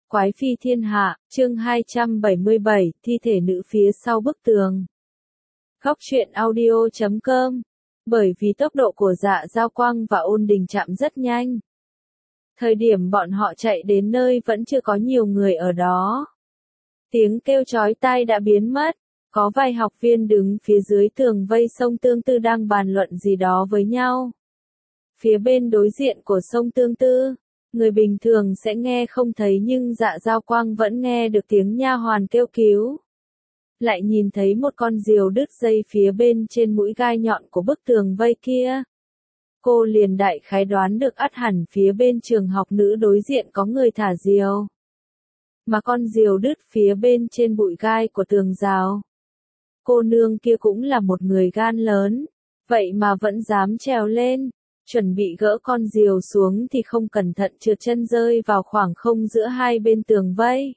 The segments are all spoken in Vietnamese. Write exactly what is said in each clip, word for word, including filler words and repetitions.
Quái phi thiên hạ, chương hai trăm bảy mươi bảy, thi thể nữ phía sau bức tường. Góc truyện audio chấm com. Bởi vì tốc độ của Dạ Giao Quang và Ôn Đình Trạm rất nhanh. Thời điểm bọn họ chạy đến nơi vẫn chưa có nhiều người ở đó. Tiếng kêu chói tai đã biến mất, có vài học viên đứng phía dưới tường vây sông Tương Tư đang bàn luận gì đó với nhau. Phía bên đối diện của sông Tương Tư, người bình thường sẽ nghe không thấy nhưng Dạ Giao Quang vẫn nghe được tiếng nha hoàn kêu cứu. Lại nhìn thấy một con diều đứt dây phía bên trên mũi gai nhọn của bức tường vây kia. Cô liền đại khái đoán được ắt hẳn phía bên trường học nữ đối diện có người thả diều. Mà con diều đứt phía bên trên bụi gai của tường rào. Cô nương kia cũng là một người gan lớn, vậy mà vẫn dám trèo lên. Chuẩn bị gỡ con diều xuống thì không cẩn thận trượt chân rơi vào khoảng không giữa hai bên tường vây.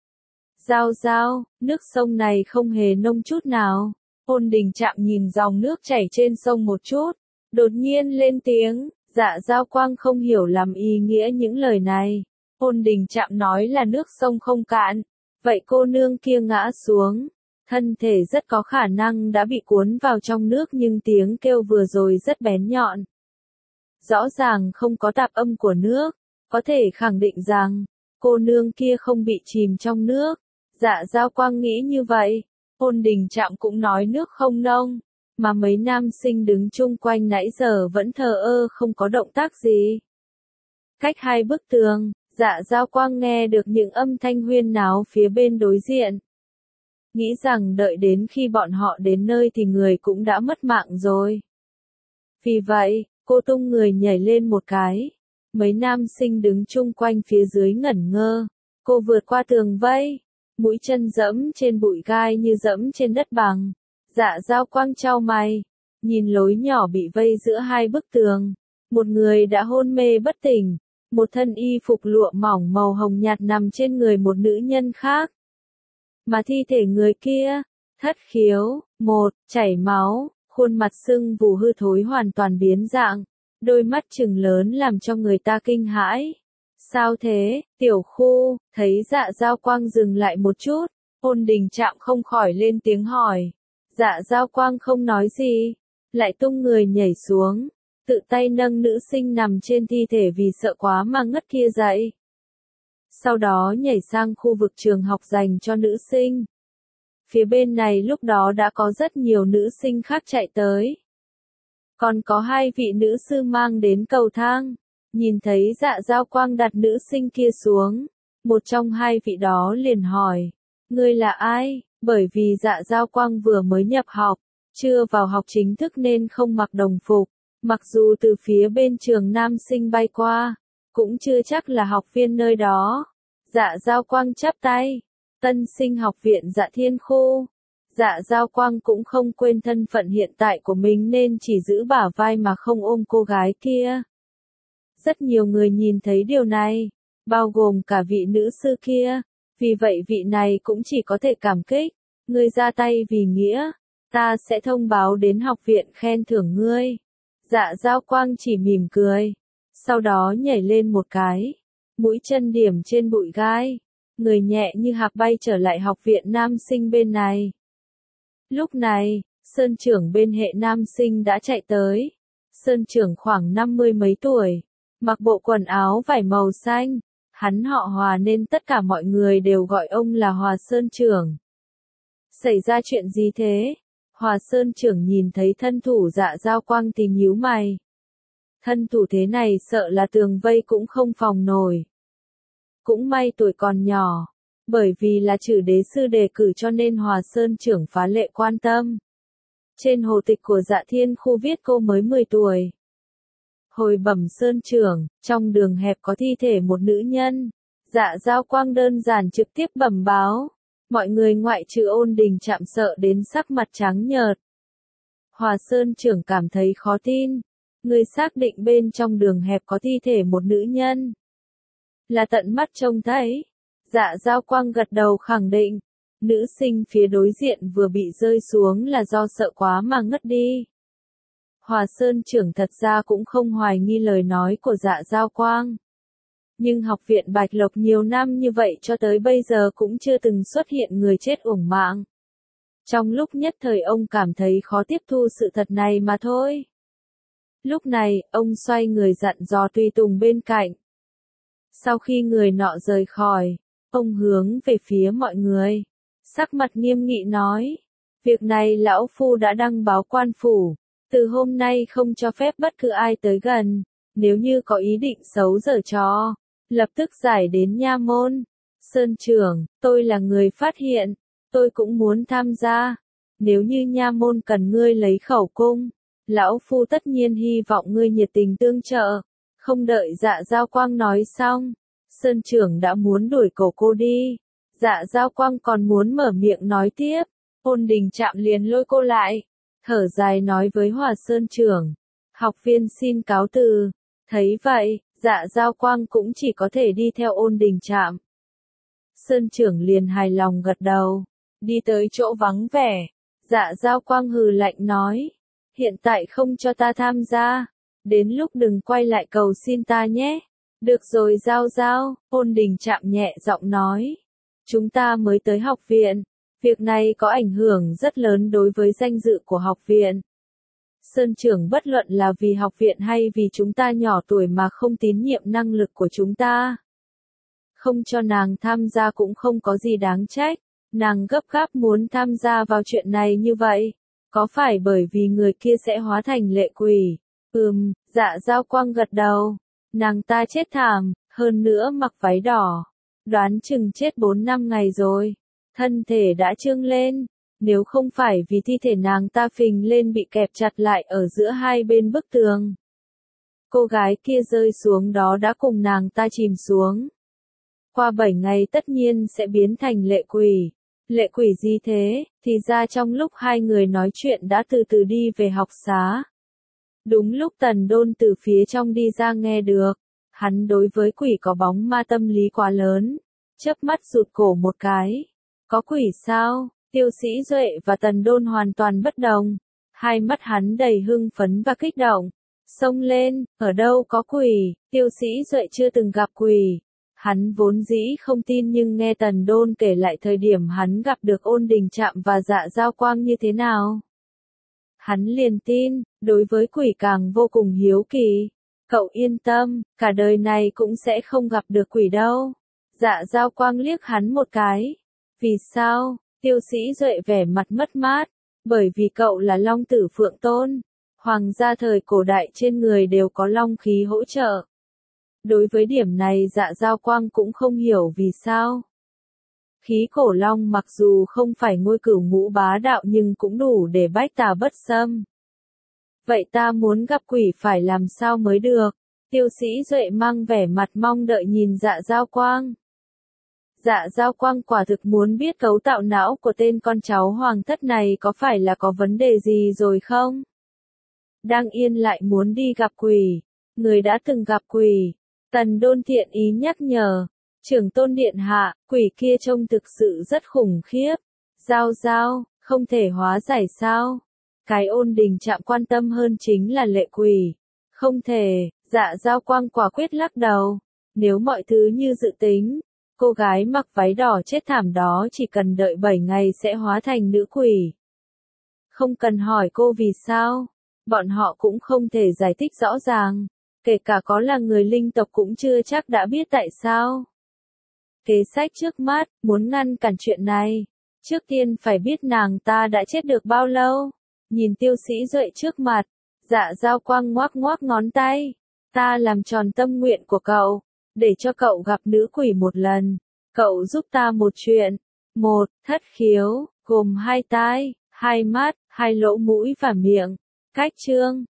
Giao Giao, nước sông này không hề nông chút nào. Ôn Đình Trạm nhìn dòng nước chảy trên sông một chút, đột nhiên lên tiếng. Dạ Giao Quang không hiểu lắm ý nghĩa những lời này. Ôn Đình Trạm nói là nước sông không cạn, vậy cô nương kia ngã xuống, thân thể rất có khả năng đã bị cuốn vào trong nước nhưng tiếng kêu vừa rồi rất bén nhọn. Rõ ràng không có tạp âm của nước, có thể khẳng định rằng, cô nương kia không bị chìm trong nước. Dạ Giao Quang nghĩ như vậy. Ôn Đình Trạm cũng nói nước không nông, mà mấy nam sinh đứng chung quanh nãy giờ vẫn thờ ơ không có động tác gì. Cách hai bức tường, Dạ Giao Quang nghe được những âm thanh huyên náo phía bên đối diện. Nghĩ rằng đợi đến khi bọn họ đến nơi thì người cũng đã mất mạng rồi. Vì vậy, cô tung người nhảy lên một cái. Mấy nam sinh đứng chung quanh phía dưới ngẩn ngơ. Cô vượt qua tường vây, mũi chân dẫm trên bụi gai như dẫm trên đất bằng. Dạ Giao Quang chau mày, nhìn lối nhỏ bị vây giữa hai bức tường. Một người đã hôn mê bất tỉnh, một thân y phục lụa mỏng màu hồng nhạt nằm trên người một nữ nhân khác. Mà thi thể người kia, thất khiếu, một, chảy máu, khuôn mặt sưng vù hư thối hoàn toàn biến dạng, đôi mắt trừng lớn làm cho người ta kinh hãi. Sao thế, tiểu khu? Thấy Dạ Giao Quang dừng lại một chút, Ôn Đình Trạm không khỏi lên tiếng hỏi. Dạ Giao Quang không nói gì, lại tung người nhảy xuống, tự tay nâng nữ sinh nằm trên thi thể vì sợ quá mà ngất kia dậy. Sau đó nhảy sang khu vực trường học dành cho nữ sinh. Phía bên này lúc đó đã có rất nhiều nữ sinh khác chạy tới. Còn có hai vị nữ sư mang đến cầu thang. Nhìn thấy Dạ Giao Quang đặt nữ sinh kia xuống. Một trong hai vị đó liền hỏi. Ngươi là ai? Bởi vì Dạ Giao Quang vừa mới nhập học, chưa vào học chính thức nên không mặc đồng phục. Mặc dù từ phía bên trường nam sinh bay qua, cũng chưa chắc là học viên nơi đó. Dạ Giao Quang chắp tay. Tân sinh học viện Dạ Thiên Khu. Dạ Giao Quang cũng không quên thân phận hiện tại của mình nên chỉ giữ bả vai mà không ôm cô gái kia. Rất nhiều người nhìn thấy điều này, bao gồm cả vị nữ sư kia, vì vậy vị này cũng chỉ có thể cảm kích. Ngươi ra tay vì nghĩa, ta sẽ thông báo đến học viện khen thưởng ngươi. Dạ Giao Quang chỉ mỉm cười, sau đó nhảy lên một cái, mũi chân điểm trên bụi gai, người nhẹ như hạc bay trở lại học viện nam sinh bên này. Lúc này, Sơn trưởng bên hệ nam sinh đã chạy tới. Sơn trưởng khoảng năm mươi mấy tuổi, mặc bộ quần áo vải màu xanh, hắn họ Hòa nên tất cả mọi người đều gọi ông là Hòa Sơn trưởng. Xảy ra chuyện gì thế? Hòa Sơn trưởng nhìn thấy thân thủ Dạ Giao Quang thì nhíu mày. Thân thủ thế này sợ là tường vây cũng không phòng nổi. Cũng may tuổi còn nhỏ, bởi vì là chử đế sư đề cử cho nên Hòa Sơn trưởng phá lệ quan tâm. Trên hồ tịch của Dạ Thiên Khu viết cô mới mười tuổi. Hồi bẩm Sơn trưởng, trong đường hẹp có thi thể một nữ nhân. Dạ Giao Quang đơn giản trực tiếp bẩm báo. Mọi người ngoại trừ Ôn Đình Trạm sợ đến sắc mặt trắng nhợt. Hòa Sơn trưởng cảm thấy khó tin. Người xác định bên trong đường hẹp có thi thể một nữ nhân. Là tận mắt trông thấy. Dạ Giao Quang gật đầu khẳng định. Nữ sinh phía đối diện vừa bị rơi xuống là do sợ quá mà ngất đi. Hòa Sơn trưởng thật ra cũng không hoài nghi lời nói của Dạ Giao Quang. Nhưng học viện Bạch Lộc nhiều năm như vậy cho tới bây giờ cũng chưa từng xuất hiện người chết uổng mạng. Trong lúc nhất thời ông cảm thấy khó tiếp thu sự thật này mà thôi. Lúc này, ông xoay người dặn dò tùy tùng bên cạnh. Sau khi người nọ rời khỏi, ông hướng về phía mọi người. Sắc mặt nghiêm nghị nói. Việc này lão phu đã đăng báo quan phủ. Từ hôm nay không cho phép bất cứ ai tới gần. Nếu như có ý định xấu giở trò, lập tức giải đến nha môn. Sơn trưởng, tôi là người phát hiện. Tôi cũng muốn tham gia. Nếu như nha môn cần ngươi lấy khẩu cung, lão phu tất nhiên hy vọng ngươi nhiệt tình tương trợ. Không đợi Dạ Giao Quang nói xong, Sơn trưởng đã muốn đuổi cổ cô đi. Dạ Giao Quang còn muốn mở miệng nói tiếp, Ôn Đình Trạm liền lôi cô lại, thở dài nói với Hòa Sơn trưởng, học viên xin cáo từ. Thấy vậy, Dạ Giao Quang cũng chỉ có thể đi theo Ôn Đình Trạm. Sơn trưởng liền hài lòng gật đầu, đi tới chỗ vắng vẻ. Dạ Giao Quang hừ lạnh nói, hiện tại không cho ta tham gia, đến lúc đừng quay lại cầu xin ta nhé. Được rồi Giao Giao, Ôn Đình Trạm nhẹ giọng nói, chúng ta mới tới học viện, việc này có ảnh hưởng rất lớn đối với danh dự của học viện. Sơn trưởng bất luận là vì học viện hay vì chúng ta nhỏ tuổi mà không tín nhiệm năng lực của chúng ta. Không cho nàng tham gia cũng không có gì đáng trách, nàng gấp gáp muốn tham gia vào chuyện này như vậy, có phải bởi vì người kia sẽ hóa thành lệ quỷ? Ừm, Dạ Giao Quang gật đầu, nàng ta chết thảm, hơn nữa mặc váy đỏ, đoán chừng chết bốn năm ngày rồi, thân thể đã trương lên, nếu không phải vì thi thể nàng ta phình lên bị kẹp chặt lại ở giữa hai bên bức tường. Cô gái kia rơi xuống đó đã cùng nàng ta chìm xuống. Qua bảy ngày tất nhiên sẽ biến thành lệ quỷ. Lệ quỷ gì thế? Thì ra trong lúc hai người nói chuyện đã từ từ đi về học xá. Đúng lúc Tần Đôn từ phía trong đi ra nghe được. Hắn đối với quỷ có bóng ma tâm lý quá lớn. Chớp mắt rụt cổ một cái. Có quỷ sao? Tiêu Sĩ Duệ và Tần Đôn hoàn toàn bất đồng. Hai mắt hắn đầy hưng phấn và kích động. Xông lên, ở đâu có quỷ? Tiêu Sĩ Duệ chưa từng gặp quỷ. Hắn vốn dĩ không tin nhưng nghe Tần Đôn kể lại thời điểm hắn gặp được Ôn Đình Trạm và Dạ Giao Quang như thế nào. Hắn liền tin, đối với quỷ càng vô cùng hiếu kỳ. Cậu yên tâm, cả đời này cũng sẽ không gặp được quỷ đâu. Dạ Giao Quang liếc hắn một cái. Vì sao? Tiêu Sĩ Duệ vẻ mặt mất mát. Bởi vì cậu là Long Tử Phượng Tôn. Hoàng gia thời cổ đại trên người đều có long khí hỗ trợ. Đối với điểm này Dạ Giao Quang cũng không hiểu vì sao. Khí cổ long mặc dù không phải ngôi cửu ngũ bá đạo nhưng cũng đủ để bách tà bất xâm. Vậy ta muốn gặp quỷ phải làm sao mới được? Tiêu Sĩ Duệ mang vẻ mặt mong đợi nhìn Dạ Giao Quang. Dạ Giao Quang quả thực muốn biết cấu tạo não của tên con cháu hoàng thất này có phải là có vấn đề gì rồi không? Đang yên lại muốn đi gặp quỷ. Người đã từng gặp quỷ. Tần Đôn thiện ý nhắc nhở. Trưởng tôn điện hạ, quỷ kia trông thực sự rất khủng khiếp. Giao Giao, không thể hóa giải sao? Cái Ôn Đình Trạm quan tâm hơn chính là lệ quỷ. Không thể, Dạ Giao Quang quả quyết lắc đầu. Nếu mọi thứ như dự tính, cô gái mặc váy đỏ chết thảm đó chỉ cần đợi bảy ngày sẽ hóa thành nữ quỷ. Không cần hỏi cô vì sao, bọn họ cũng không thể giải thích rõ ràng. Kể cả có là người linh tộc cũng chưa chắc đã biết tại sao. Kế sách trước mắt, muốn ngăn cản chuyện này, trước tiên phải biết nàng ta đã chết được bao lâu. Nhìn Tiêu Sĩ Duệ trước mặt, Dạ Giao Quang ngoác ngoác ngón tay. Ta làm tròn tâm nguyện của cậu, để cho cậu gặp nữ quỷ một lần. Cậu giúp ta một chuyện. Một, thất khiếu, gồm hai tai, hai mắt, hai lỗ mũi và miệng. Cách chương